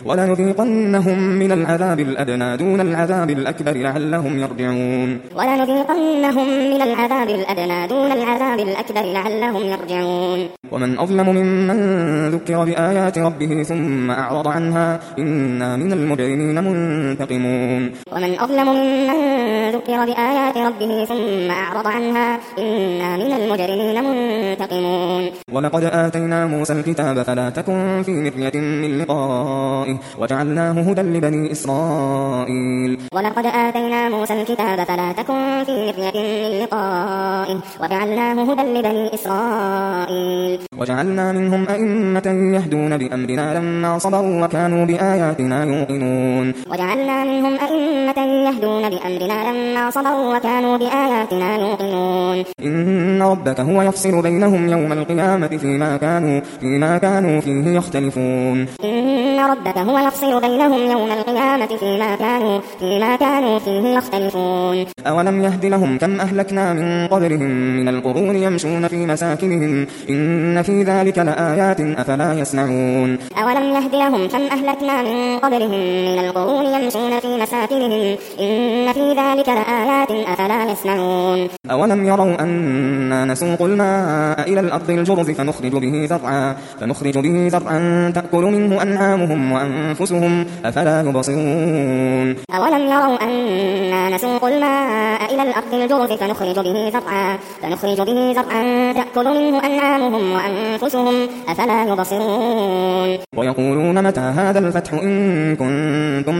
ولنذيقنهم من العذاب الأدنى دون العذاب الأكبر لعلهم يرجعون ولنذيقنهم من العذاب الأدنى دون العذاب الأكبر لعلهم يرجعون ومن أظلم ممن ذكر بآيات ربه ثم أعرض عنها إنا من المجرمين منتقمون ومن أظلم ممن ذكر بآيات ربه ثم أعرض عنها إنا من المجرمين منتقمون ولقد آتينا موسى الكتاب فلا تكن في مرية من لقائه وجعلناه هدى لبني إسرائيل ولقد آتينا موسى الكتاب فلا تكن في مرية من لقائه وجعلناه هدى لبني إسرائيل وجعلنا منهم أئمة يهدون بأمرنا لما صبروا وكانوا بآياتنا يوقنون وجعلنا منهم أئمة يهدون بأمرنا لما صبروا وكانوا بآياتنا يوقنون إن ربك هو يفصل بينهم يوم القيامة فيما كانوا فيه يختلفون إن ربك هو يفصل بينهم يوم القيامة فيما كانوا فيه يختلفون أولم يهد لهم كم أهلكنا من قبلهم من القرون يمشون في مساكنهم إن في ذلك لآيات أفلا يسمعون أولم يهد لهم كم أهلكنا من قبلهم من القرون يمشون في مساكنهم إن في ذلك لآيات أفلا يسمعون أولم يروا أنا نسوق الماء إلى الأرض الجرز فنخرج به زرعا تأكل منه أنعامهم وأنفسهم أفلا يبصرون أولم يروا أنا نسوق الماء إلى الأرض الجرز فنخرج به زرعا تأكل منه أنعامهم وأنفسهم أفلا يبصرون ويقولون متى هذا الفتح إن كنتم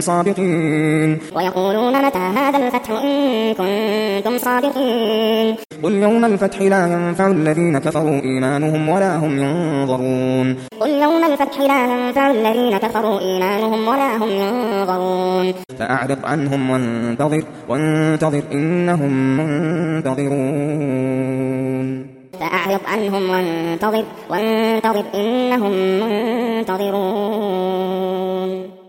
صادقين قل يوم الفتح لا ينفع الذين كفروا إيمانهم ولا هم ينظرون فأعرض عنهم وانتظر إنهم منتظرون